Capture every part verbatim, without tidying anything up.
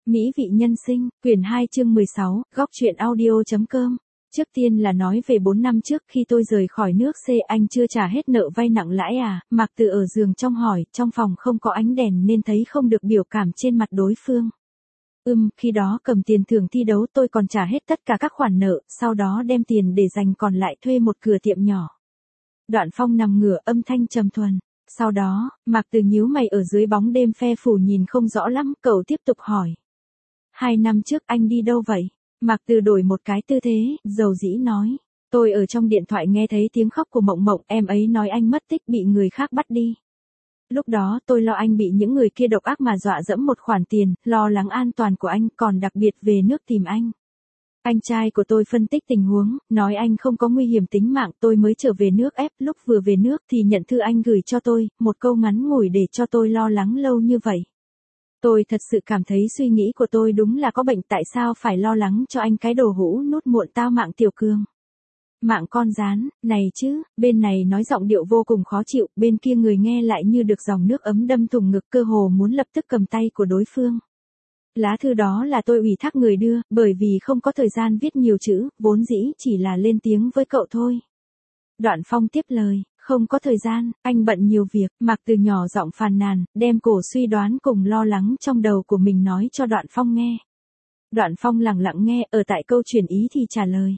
Mỹ vị nhân sinh, quyển hai chương mười sáu, góc truyện audio.com. Trước tiên là nói về bốn năm trước khi tôi rời khỏi nước C, anh chưa trả hết nợ vay nặng lãi à? Mạc Từ ở giường trong hỏi, trong phòng không có ánh đèn nên thấy không được biểu cảm trên mặt đối phương. Ừm, khi đó cầm tiền thưởng thi đấu tôi còn trả hết tất cả các khoản nợ, sau đó đem tiền để dành còn lại thuê một cửa tiệm nhỏ. Đoạn Phong nằm ngửa, âm thanh trầm thuần. Sau đó, Mạc Từ nhíu mày ở dưới bóng đêm phe phù nhìn không rõ lắm, cậu tiếp tục hỏi. Hai năm trước anh đi đâu vậy? Mạc Từ đổi một cái tư thế, dầu dĩ nói. Tôi ở trong điện thoại nghe thấy tiếng khóc của Mộng Mộng, em ấy nói anh mất tích bị người khác bắt đi. Lúc đó tôi lo anh bị những người kia độc ác mà dọa dẫm một khoản tiền, lo lắng an toàn của anh, còn đặc biệt về nước tìm anh. Anh trai của tôi phân tích tình huống, nói anh không có nguy hiểm tính mạng, tôi mới trở về nước ép, lúc vừa về nước thì nhận thư anh gửi cho tôi, một câu ngắn ngủi để cho tôi lo lắng lâu như vậy. Tôi thật sự cảm thấy suy nghĩ của tôi đúng là có bệnh, tại sao phải lo lắng cho anh cái đồ hũ nút muộn tao mạng tiểu cường. Mạng con rán, này chứ, bên này nói giọng điệu vô cùng khó chịu, bên kia người nghe lại như được dòng nước ấm đâm thủng ngực, cơ hồ muốn lập tức cầm tay của đối phương. Lá thư đó là tôi ủy thác người đưa, bởi vì không có thời gian viết nhiều chữ, vốn dĩ chỉ là lên tiếng với cậu thôi. Đoạn Phong tiếp lời, không có thời gian, anh bận nhiều việc. Mạc Từ nhỏ giọng phàn nàn, đem cổ suy đoán cùng lo lắng trong đầu của mình nói cho Đoạn Phong nghe. Đoạn Phong lặng lặng nghe, ở tại câu chuyển ý thì trả lời.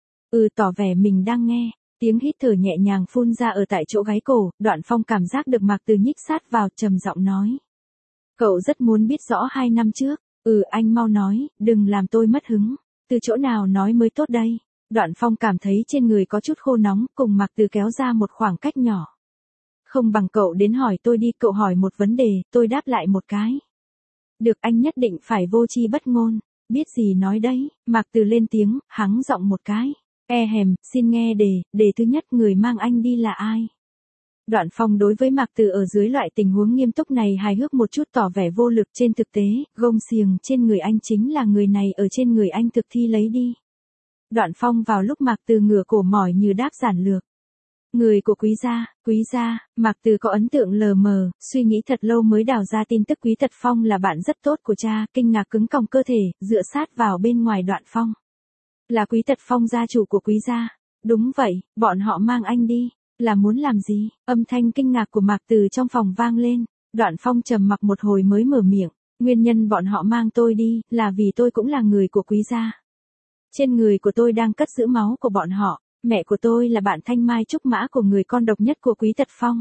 Ừ, tỏ vẻ mình đang nghe. Tiếng hít thở nhẹ nhàng phun ra ở tại chỗ gáy cổ, Đoạn Phong cảm giác được Mạc Từ nhích sát vào, trầm giọng nói. Cậu rất muốn biết rõ hai năm trước. Ừ, anh mau nói, đừng làm tôi mất hứng. Từ chỗ nào nói mới tốt đây? Đoạn Phong cảm thấy trên người có chút khô nóng, cùng Mạc Từ kéo ra một khoảng cách nhỏ. Không bằng cậu đến hỏi tôi đi, cậu hỏi một vấn đề, tôi đáp lại một cái. Được, anh nhất định phải vô tri bất ngôn. Biết gì nói đấy? Mạc Từ lên tiếng, hắng giọng một cái. E hèm, xin nghe đề, đề thứ nhất, người mang anh đi là ai? Đoạn Phong đối với Mạc Từ ở dưới loại tình huống nghiêm túc này hài hước một chút, tỏ vẻ vô lực. Trên thực tế, gông xiềng trên người anh chính là người này ở trên người anh thực thi lấy đi. Đoạn Phong vào lúc Mạc Từ ngửa cổ mỏi như đáp giản lược. Người của Quý gia, Quý gia, Mạc Từ có ấn tượng lờ mờ, suy nghĩ thật lâu mới đào ra tin tức Quý Tật Phong là bạn rất tốt của cha, kinh ngạc cứng còng cơ thể, dựa sát vào bên ngoài Đoạn Phong. Là Quý Tật Phong gia chủ của Quý gia. Đúng vậy, bọn họ mang anh đi, là muốn làm gì? Âm thanh kinh ngạc của Mạc Từ trong phòng vang lên, Đoạn Phong trầm mặc một hồi mới mở miệng, nguyên nhân bọn họ mang tôi đi, là vì tôi cũng là người của Quý gia. Trên người của tôi đang cất giữ máu của bọn họ, mẹ của tôi là bạn thanh mai trúc mã của người con độc nhất của Quý Tật Phong.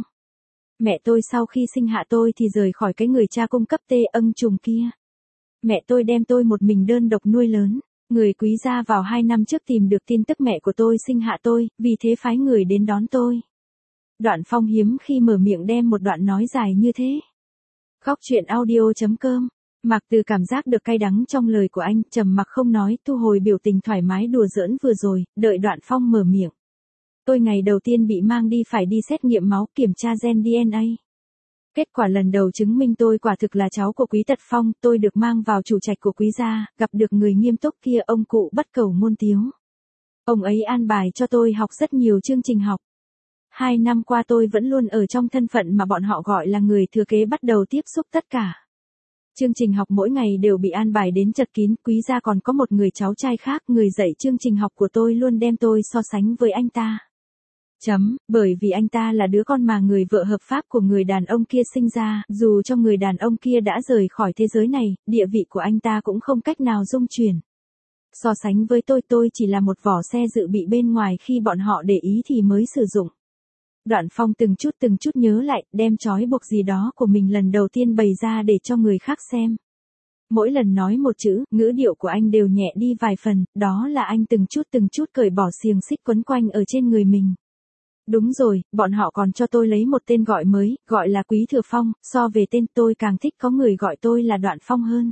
Mẹ tôi sau khi sinh hạ tôi thì rời khỏi cái người cha cung cấp tê âng trùng kia. Mẹ tôi đem tôi một mình đơn độc nuôi lớn, người Quý gia vào hai năm trước tìm được tin tức mẹ của tôi sinh hạ tôi, vì thế phái người đến đón tôi. Đoạn Phong hiếm khi mở miệng đem một đoạn nói dài như thế. Góc truyện audio.com. Mạc Từ cảm giác được cay đắng trong lời của anh, trầm mặc không nói, thu hồi biểu tình thoải mái đùa giỡn vừa rồi, đợi Đoạn Phong mở miệng. Tôi ngày đầu tiên bị mang đi phải đi xét nghiệm máu, kiểm tra gen đê en a. Kết quả lần đầu chứng minh tôi quả thực là cháu của Quý Tật Phong, tôi được mang vào chủ trạch của Quý gia, gặp được người nghiêm túc kia, ông cụ bất cầu ngôn tiếu. Ông ấy an bài cho tôi học rất nhiều chương trình học. Hai năm qua tôi vẫn luôn ở trong thân phận mà bọn họ gọi là người thừa kế, bắt đầu tiếp xúc tất cả. Chương trình học mỗi ngày đều bị an bài đến chật kín, Quý gia còn có một người cháu trai khác, người dạy chương trình học của tôi luôn đem tôi so sánh với anh ta. Chấm, bởi vì anh ta là đứa con mà người vợ hợp pháp của người đàn ông kia sinh ra, dù cho người đàn ông kia đã rời khỏi thế giới này, địa vị của anh ta cũng không cách nào dung chuyển. So sánh với tôi, tôi chỉ là một vỏ xe dự bị bên ngoài, khi bọn họ để ý thì mới sử dụng. Đoạn Phong từng chút từng chút nhớ lại, đem trói buộc gì đó của mình lần đầu tiên bày ra để cho người khác xem. Mỗi lần nói một chữ, ngữ điệu của anh đều nhẹ đi vài phần, đó là anh từng chút từng chút cởi bỏ xiềng xích quấn quanh ở trên người mình. Đúng rồi, bọn họ còn cho tôi lấy một tên gọi mới, gọi là Quý Thừa Phong, so về tên tôi càng thích có người gọi tôi là Đoạn Phong hơn.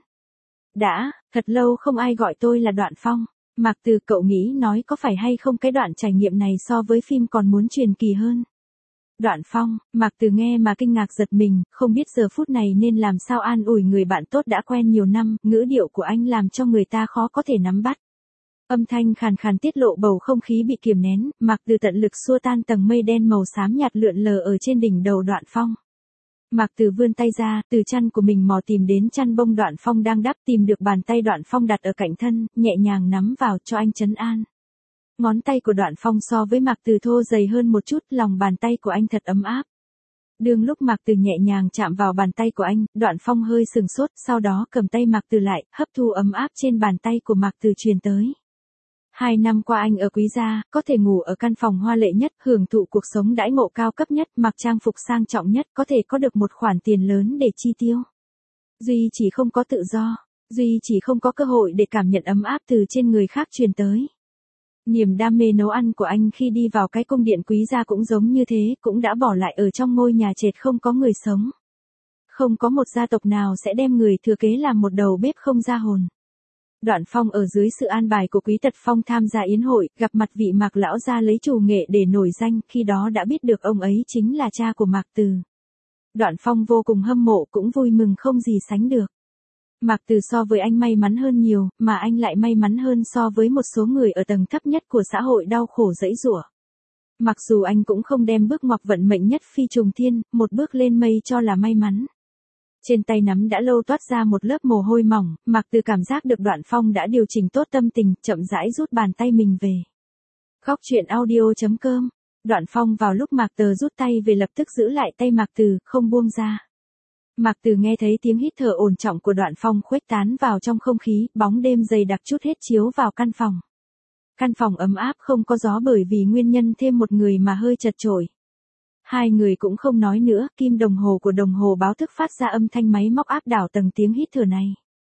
Đã, thật lâu không ai gọi tôi là Đoạn Phong. Mạc Từ, cậu nghĩ nói có phải hay không cái đoạn trải nghiệm này so với phim còn muốn truyền kỳ hơn? Đoạn Phong, Mạc Từ nghe mà kinh ngạc giật mình, không biết giờ phút này nên làm sao an ủi người bạn tốt đã quen nhiều năm, ngữ điệu của anh làm cho người ta khó có thể nắm bắt. Âm thanh khàn khàn tiết lộ bầu không khí bị kiềm nén, Mạc Từ tận lực xua tan tầng mây đen màu xám nhạt lượn lờ ở trên đỉnh đầu Đoạn Phong. Mạc Từ vươn tay ra, từ chăn của mình mò tìm đến chăn bông Đoạn Phong đang đắp, tìm được bàn tay Đoạn Phong đặt ở cạnh thân, nhẹ nhàng nắm vào cho anh trấn an. Ngón tay của Đoạn Phong so với Mạc Từ thô dày hơn một chút, lòng bàn tay của anh thật ấm áp. Đương lúc Mạc Từ nhẹ nhàng chạm vào bàn tay của anh, Đoạn Phong hơi sừng sốt, sau đó cầm tay Mạc Từ lại, hấp thu ấm áp trên bàn tay của Mạc Từ truyền tới. Hai năm qua anh ở Quý gia, có thể ngủ ở căn phòng hoa lệ nhất, hưởng thụ cuộc sống đãi ngộ cao cấp nhất, mặc trang phục sang trọng nhất, có thể có được một khoản tiền lớn để chi tiêu. Duy chỉ không có tự do, Duy chỉ không có cơ hội để cảm nhận ấm áp từ trên người khác truyền tới. Niềm đam mê nấu ăn của anh khi đi vào cái cung điện Quý gia cũng giống như thế, cũng đã bỏ lại ở trong ngôi nhà trệt không có người sống. Không có một gia tộc nào sẽ đem người thừa kế làm một đầu bếp không ra hồn. Đoạn Phong ở dưới sự an bài của Quý Tật Phong tham gia yến hội, gặp mặt vị Mạc lão gia lấy chủ nghệ để nổi danh, khi đó đã biết được ông ấy chính là cha của Mạc Từ. Đoạn Phong vô cùng hâm mộ, cũng vui mừng không gì sánh được. Mạc Từ so với anh may mắn hơn nhiều, mà anh lại may mắn hơn so với một số người ở tầng thấp nhất của xã hội đau khổ dẫy giụa. Mặc dù anh cũng không đem bước ngoặt vận mệnh nhất phi trùng thiên, một bước lên mây cho là may mắn. Trên tay nắm đã lâu toát ra một lớp mồ hôi mỏng, Mạc Từ cảm giác được Đoạn Phong đã điều chỉnh tốt tâm tình, chậm rãi rút bàn tay mình về. Góc truyện audio chấm com. Đoạn Phong vào lúc Mạc Từ rút tay về lập tức giữ lại tay Mạc Từ, không buông ra. Mạc Từ nghe thấy tiếng hít thở ổn trọng của Đoạn Phong khuếch tán vào trong không khí, bóng đêm dày đặc chút hết chiếu vào căn phòng. Căn phòng ấm áp không có gió bởi vì nguyên nhân thêm một người mà hơi chật chội. Hai người cũng không nói nữa, kim đồng hồ của đồng hồ báo thức phát ra âm thanh máy móc áp đảo tầng tiếng hít thở này.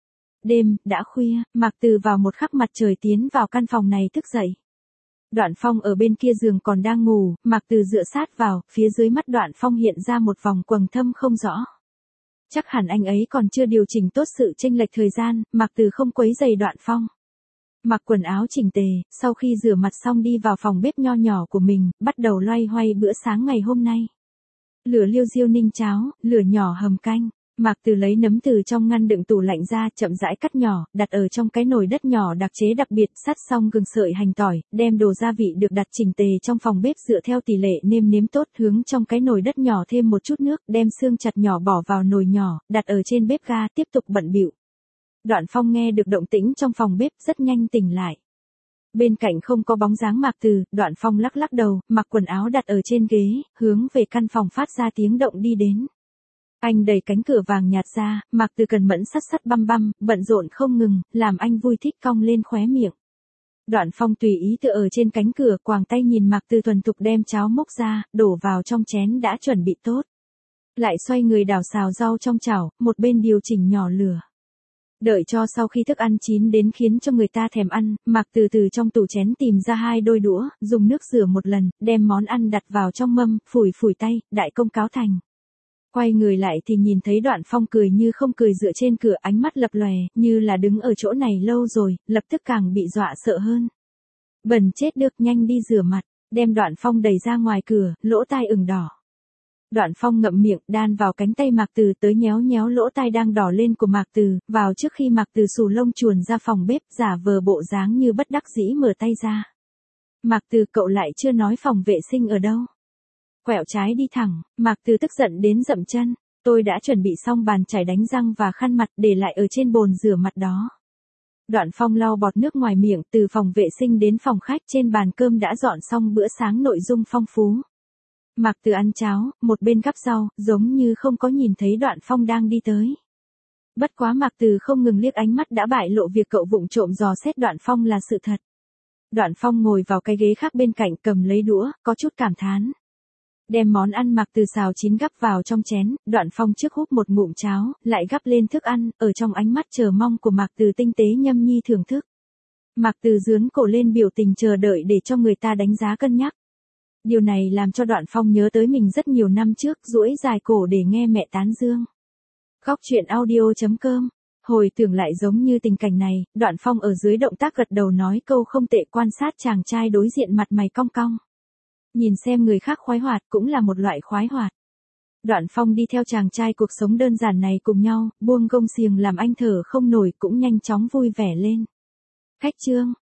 Đêm, đã khuya, Mạc Từ vào một khắc mặt trời tiến vào căn phòng này thức dậy. Đoạn Phong ở bên kia giường còn đang ngủ, Mạc Từ dựa sát vào, phía dưới mắt Đoạn Phong hiện ra một vòng quầng thâm không rõ. Chắc hẳn anh ấy còn chưa điều chỉnh tốt sự chênh lệch thời gian, Mạc Từ không quấy rầy Đoạn Phong. Mặc quần áo chỉnh tề, sau khi rửa mặt xong đi vào phòng bếp nho nhỏ của mình, bắt đầu loay hoay bữa sáng ngày hôm nay. Lửa liêu riêu ninh cháo, lửa nhỏ hầm canh. Mạc Từ lấy nấm từ trong ngăn đựng tủ lạnh ra, chậm rãi cắt nhỏ, đặt ở trong cái nồi đất nhỏ đặc chế đặc biệt, sắt xong gừng sợi hành tỏi, đem đồ gia vị được đặt chỉnh tề trong phòng bếp dựa theo tỷ lệ nêm nếm tốt, hướng trong cái nồi đất nhỏ thêm một chút nước, đem xương chặt nhỏ bỏ vào nồi nhỏ, đặt ở trên bếp ga, tiếp tục bận bịu. Đoạn Phong nghe được động tĩnh trong phòng bếp, rất nhanh tỉnh lại. Bên cạnh không có bóng dáng Mạc Từ, Đoạn Phong lắc lắc đầu, mặc quần áo đặt ở trên ghế, hướng về căn phòng phát ra tiếng động đi đến. Anh đẩy cánh cửa vàng nhạt ra, Mạc Từ cần mẫn sắt sắt băm băm, bận rộn không ngừng, làm anh vui thích cong lên khóe miệng. Đoạn Phong tùy ý tựa ở trên cánh cửa, quàng tay nhìn Mạc Từ thuần thục đem cháo múc ra, đổ vào trong chén đã chuẩn bị tốt. Lại xoay người đảo xào rau trong chảo, một bên điều chỉnh nhỏ lửa. Đợi cho sau khi thức ăn chín đến khiến cho người ta thèm ăn, Mạc Từ từ trong tủ chén tìm ra hai đôi đũa, dùng nước rửa một lần, đem món ăn đặt vào trong mâm, phủi phủi tay, đại công cáo thành. Quay người lại thì nhìn thấy Đoạn Phong cười như không cười dựa trên cửa, ánh mắt lập lòe, như là đứng ở chỗ này lâu rồi, lập tức càng bị dọa sợ hơn. Bẩn chết được, nhanh đi rửa mặt, đem Đoạn Phong đẩy ra ngoài cửa, lỗ tai ửng đỏ. Đoạn Phong ngậm miệng, đan vào cánh tay Mạc Từ tới nhéo nhéo lỗ tai đang đỏ lên của Mạc Từ, vào trước khi Mạc Từ xù lông chuồn ra phòng bếp, giả vờ bộ dáng như bất đắc dĩ mở tay ra. Mạc Từ, cậu lại chưa nói phòng vệ sinh ở đâu. Quẹo trái đi thẳng, Mạc Từ tức giận đến dậm chân, tôi đã chuẩn bị xong bàn chải đánh răng và khăn mặt để lại ở trên bồn rửa mặt đó. Đoạn Phong lau bọt nước ngoài miệng, từ phòng vệ sinh đến phòng khách, trên bàn cơm đã dọn xong bữa sáng nội dung phong phú. Mạc Từ ăn cháo, một bên gắp rau, giống như không có nhìn thấy Đoạn Phong đang đi tới. Bất quá Mạc Từ không ngừng liếc ánh mắt đã bại lộ việc cậu vụng trộm dò xét Đoạn Phong là sự thật. Đoạn Phong ngồi vào cái ghế khác bên cạnh, cầm lấy đũa, có chút cảm thán. Đem món ăn Mạc Từ xào chín gắp vào trong chén, Đoạn Phong trước húp một ngụm cháo, lại gắp lên thức ăn, ở trong ánh mắt chờ mong của Mạc Từ tinh tế nhâm nhi thưởng thức. Mạc Từ dướn cổ lên biểu tình chờ đợi để cho người ta đánh giá cân nhắc. Điều này làm cho Đoạn Phong nhớ tới mình rất nhiều năm trước, duỗi dài cổ để nghe mẹ tán dương. Góc truyện audio chấm com. Hồi tưởng lại giống như tình cảnh này, Đoạn Phong ở dưới động tác gật đầu nói câu không tệ, quan sát chàng trai đối diện mặt mày cong cong. Nhìn xem người khác khoái hoạt cũng là một loại khoái hoạt. Đoạn Phong đi theo chàng trai cuộc sống đơn giản này cùng nhau, buông gông xiềng làm anh thở không nổi cũng nhanh chóng vui vẻ lên. Khách trương,